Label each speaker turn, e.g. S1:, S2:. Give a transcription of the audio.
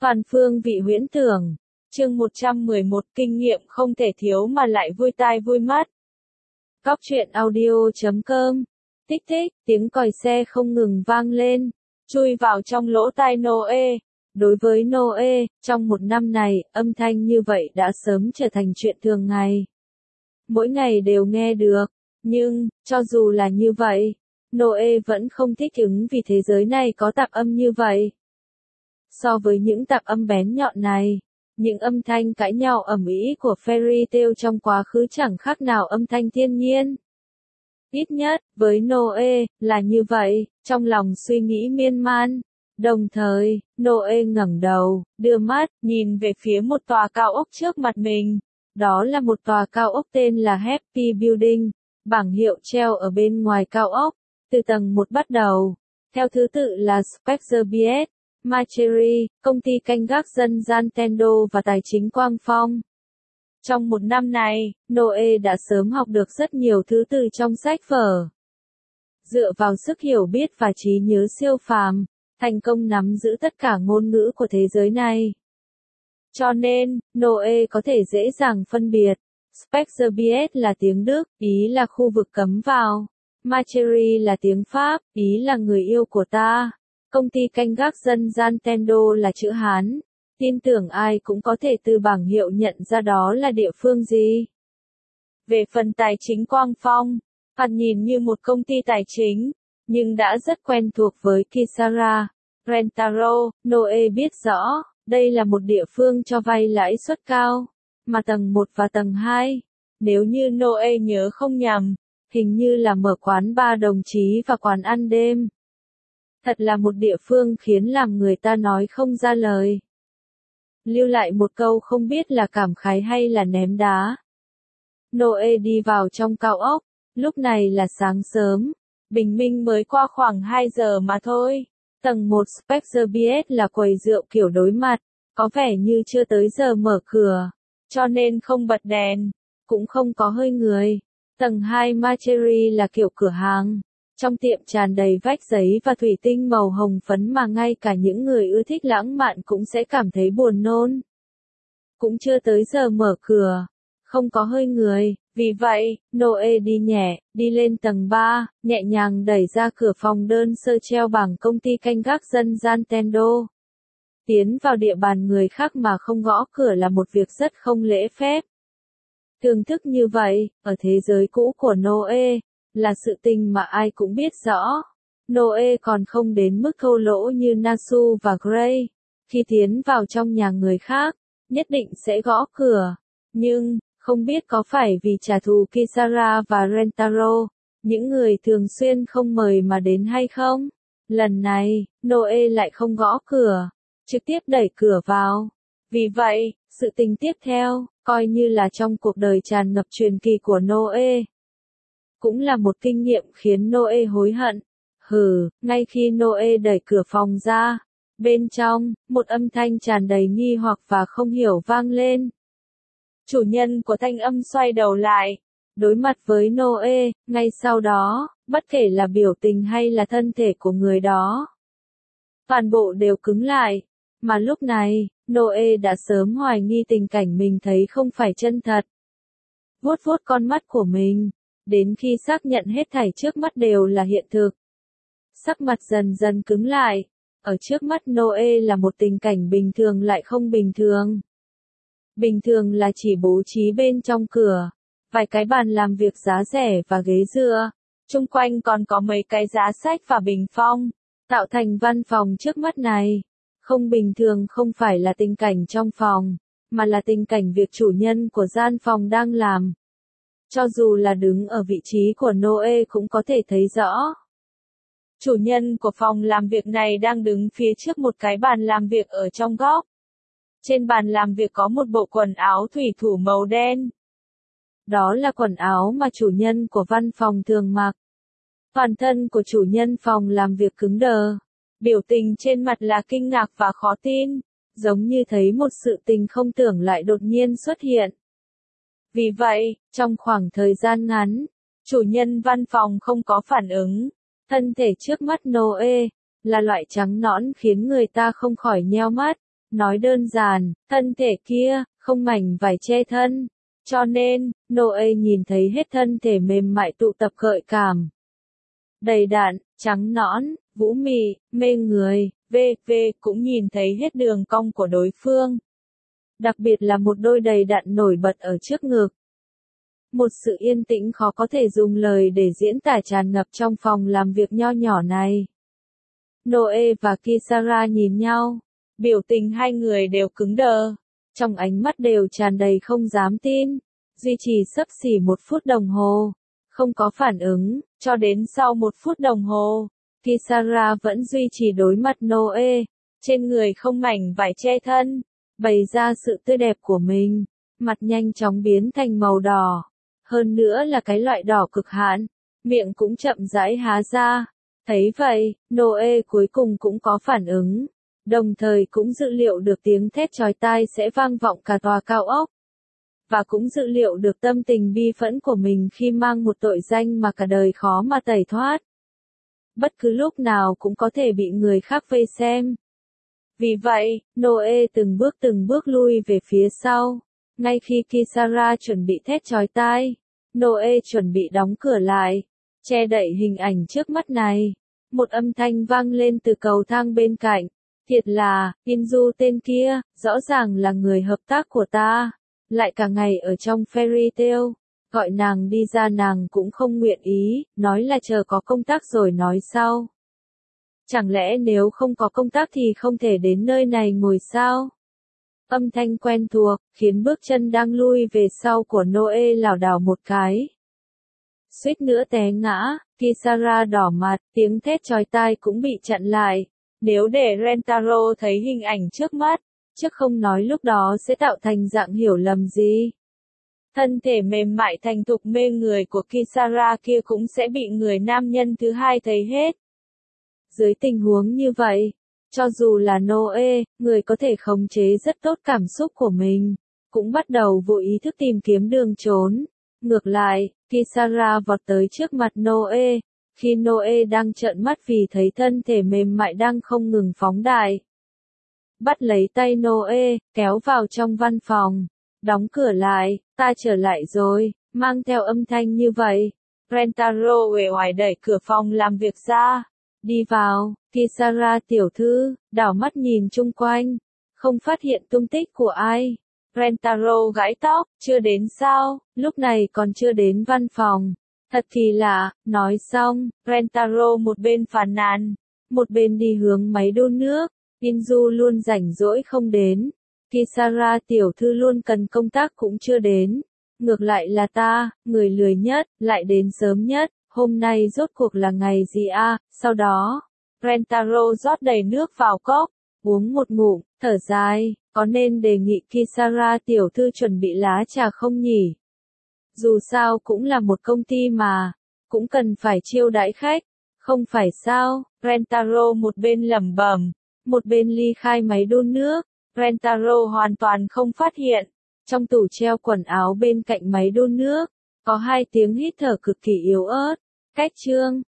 S1: Toàn phương vị huyễn tưởng. Chương 111 kinh nghiệm không thể thiếu mà lại vui tai vui mắt. Góc truyện audio.com. Tích thích, tiếng còi xe không ngừng vang lên, chui vào trong lỗ tai Noe. Đối với Noe, trong một năm này, âm thanh như vậy đã sớm trở thành chuyện thường ngày. Mỗi ngày đều nghe được, nhưng, cho dù là như vậy, Noe vẫn không thích ứng vì thế giới này có tạp âm như vậy. So với những tạp âm bén nhọn này, những âm thanh cãi nhau ầm ĩ của fairy tale trong quá khứ chẳng khác nào âm thanh thiên nhiên. Ít nhất, với Noe, là như vậy, trong lòng suy nghĩ miên man. Đồng thời, Noe ngẩng đầu, đưa mắt, nhìn về phía một tòa cao ốc trước mặt mình. Đó là một tòa cao ốc tên là Happy Building, bảng hiệu treo ở bên ngoài cao ốc, từ tầng 1 bắt đầu. Theo thứ tự là Spectre BS, Marchery, công ty canh gác dân gian Tendo và tài chính Quang Phong. Trong một năm này, Noe đã sớm học được rất nhiều thứ từ trong sách vở. Dựa vào sức hiểu biết và trí nhớ siêu phàm, thành công nắm giữ tất cả ngôn ngữ của thế giới này. Cho nên, Noe có thể dễ dàng phân biệt. Spectre BS là tiếng Đức, ý là khu vực cấm vào. Marchery là tiếng Pháp, ý là người yêu của ta. Công ty canh gác dân gian Tendo là chữ Hán. Tin tưởng ai cũng có thể từ bảng hiệu nhận ra đó là địa phương gì. Về phần tài chính Quang Phong, thoạt nhìn như một công ty tài chính, nhưng đã rất quen thuộc với Kisara, Rentaro. Noe biết rõ, đây là một địa phương cho vay lãi suất cao, mà tầng 1 và tầng 2, nếu như Noe nhớ không nhầm, hình như là mở quán bar đồng chí và quán ăn đêm. Thật là một địa phương khiến làm người ta nói không ra lời. Lưu lại một câu không biết là cảm khái hay là ném đá. Noe đi vào trong cao ốc, lúc này là sáng sớm, bình minh mới qua khoảng 2 giờ mà thôi. Tầng 1 Spectre BS là quầy rượu kiểu đối mặt, có vẻ như chưa tới giờ mở cửa, cho nên không bật đèn, cũng không có hơi người. Tầng 2 Marchery là kiểu cửa hàng. Trong tiệm tràn đầy vách giấy và thủy tinh màu hồng phấn mà ngay cả những người ưa thích lãng mạn cũng sẽ cảm thấy buồn nôn. Cũng chưa tới giờ mở cửa, không có hơi người, vì vậy, Noe đi lên tầng 3, nhẹ nhàng đẩy ra cửa phòng đơn sơ treo bảng công ty canh gác dân gian Tendo. Tiến vào địa bàn người khác mà không gõ cửa là một việc rất không lễ phép. Thưởng thức như vậy, ở thế giới cũ của Noe, là sự tình mà ai cũng biết rõ. Noe còn không đến mức thô lỗ như Nasu và Gray. Khi tiến vào trong nhà người khác, nhất định sẽ gõ cửa. Nhưng, không biết có phải vì trả thù Kisara và Rentaro, những người thường xuyên không mời mà đến hay không? Lần này, Noe lại không gõ cửa, trực tiếp đẩy cửa vào. Vì vậy, sự tình tiếp theo, coi như là trong cuộc đời tràn ngập truyền kỳ của Noe. Cũng là một kinh nghiệm khiến Noe hối hận. Ngay khi Noe đẩy cửa phòng ra, bên trong, một âm thanh tràn đầy nghi hoặc và không hiểu vang lên. Chủ nhân của thanh âm xoay đầu lại, đối mặt với Noe, ngay sau đó, bất kể là biểu tình hay là thân thể của người đó, toàn bộ đều cứng lại, mà lúc này, Noe đã sớm hoài nghi tình cảnh mình thấy không phải chân thật. Vuốt vuốt con mắt của mình, đến khi xác nhận hết thảy trước mắt đều là hiện thực. Sắc mặt dần dần cứng lại, ở trước mắt Noe là một tình cảnh bình thường lại không bình thường. Bình thường là chỉ bố trí bên trong cửa, vài cái bàn làm việc giá rẻ và ghế dựa, chung quanh còn có mấy cái giá sách và bình phong, tạo thành văn phòng trước mắt này. Không bình thường không phải là tình cảnh trong phòng, mà là tình cảnh việc chủ nhân của gian phòng đang làm. Cho dù là đứng ở vị trí của Noe cũng có thể thấy rõ. Chủ nhân của phòng làm việc này đang đứng phía trước một cái bàn làm việc ở trong góc. Trên bàn làm việc có một bộ quần áo thủy thủ màu đen. Đó là quần áo mà chủ nhân của văn phòng thường mặc. Toàn thân của chủ nhân phòng làm việc cứng đờ. Biểu tình trên mặt là kinh ngạc và khó tin, giống như thấy một sự tình không tưởng lại đột nhiên xuất hiện. Vì vậy, trong khoảng thời gian ngắn, chủ nhân văn phòng không có phản ứng. Thân thể trước mắt Noe là loại trắng nõn khiến người ta không khỏi nheo mắt, Nói đơn giản, thân thể kia, không mảnh vải che thân. Cho nên, Noe nhìn thấy hết thân thể mềm mại tụ tập gợi cảm. Đầy đặn, trắng nõn, vũ mị, mê người, v.v. cũng nhìn thấy hết đường cong của đối phương. Đặc biệt là một đôi đầy đặn nổi bật ở trước ngực. Một sự yên tĩnh khó có thể dùng lời để diễn tả tràn ngập trong phòng làm việc nho nhỏ này. Noe và Kisara nhìn nhau, biểu tình hai người đều cứng đờ, trong ánh mắt đều tràn đầy không dám tin, duy trì xấp xỉ 1 phút đồng hồ, không có phản ứng, cho đến sau 1 phút đồng hồ, Kisara vẫn duy trì đối mặt Noe, trên người không mảnh vải che thân, bày ra sự tươi đẹp của mình, mặt nhanh chóng biến thành màu đỏ, hơn nữa là cái loại đỏ cực hạn, miệng cũng chậm rãi há ra. Thấy vậy, Noe cuối cùng cũng có phản ứng, đồng thời cũng dự liệu được tiếng thét chói tai sẽ vang vọng cả tòa cao ốc. Và cũng dự liệu được tâm tình bi phẫn của mình khi mang một tội danh mà cả đời khó mà tẩy thoát. Bất cứ lúc nào cũng có thể bị người khác vây xem. Vì vậy, Noe từng bước lui về phía sau. Ngay khi Kisara chuẩn bị thét chói tai, Noe chuẩn bị đóng cửa lại, che đậy hình ảnh trước mắt này. Một âm thanh vang lên từ cầu thang bên cạnh. Thiệt là, Inju tên kia, rõ ràng là người hợp tác của ta. Lại cả ngày ở trong fairy tale. Gọi nàng đi ra nàng cũng không nguyện ý, nói là chờ có công tác rồi nói sau. Chẳng lẽ nếu không có công tác thì không thể đến nơi này ngồi sao? Âm thanh quen thuộc, khiến bước chân đang lui về sau của Noe lảo đảo một cái. Suýt nữa té ngã, Kisara đỏ mặt, tiếng thét chói tai cũng bị chặn lại. Nếu để Rentaro thấy hình ảnh trước mắt, chắc không nói lúc đó sẽ tạo thành dạng hiểu lầm gì. Thân thể mềm mại thành thục mê người của Kisara kia cũng sẽ bị người nam nhân thứ hai thấy hết. Dưới tình huống như vậy, cho dù là Noe, người có thể khống chế rất tốt cảm xúc của mình, cũng bắt đầu vô ý thức tìm kiếm đường trốn. Ngược lại, Kisara vọt tới trước mặt Noe, khi Noe đang trợn mắt vì thấy thân thể mềm mại đang không ngừng phóng đại. Bắt lấy tay Noe, kéo vào trong văn phòng, đóng cửa lại, ta trở lại rồi, mang theo âm thanh như vậy. Rentaro uể oải đẩy cửa phòng làm việc ra. Đi vào, Kisara tiểu thư, đảo mắt nhìn chung quanh, không phát hiện tung tích của ai. Rentaro gãi tóc, chưa đến sao, lúc này còn chưa đến văn phòng. Thật kỳ lạ, nói xong, Rentaro một bên phàn nàn, một bên đi hướng máy đun nước. Inju luôn rảnh rỗi không đến. Kisara tiểu thư luôn cần công tác cũng chưa đến. Ngược lại là ta, người lười nhất, lại đến sớm nhất. Hôm nay rốt cuộc là ngày gì a? Sau đó, Rentaro rót đầy nước vào cốc, uống một ngụm, thở dài, có nên đề nghị Kisara tiểu thư chuẩn bị lá trà không nhỉ? Dù sao cũng là một công ty mà, cũng cần phải chiêu đãi khách, không phải sao? Rentaro một bên lẩm bẩm, một bên ly khai máy đun nước. Rentaro hoàn toàn không phát hiện, trong tủ treo quần áo bên cạnh máy đun nước, có 2 tiếng hít thở cực kỳ yếu ớt. Cách chương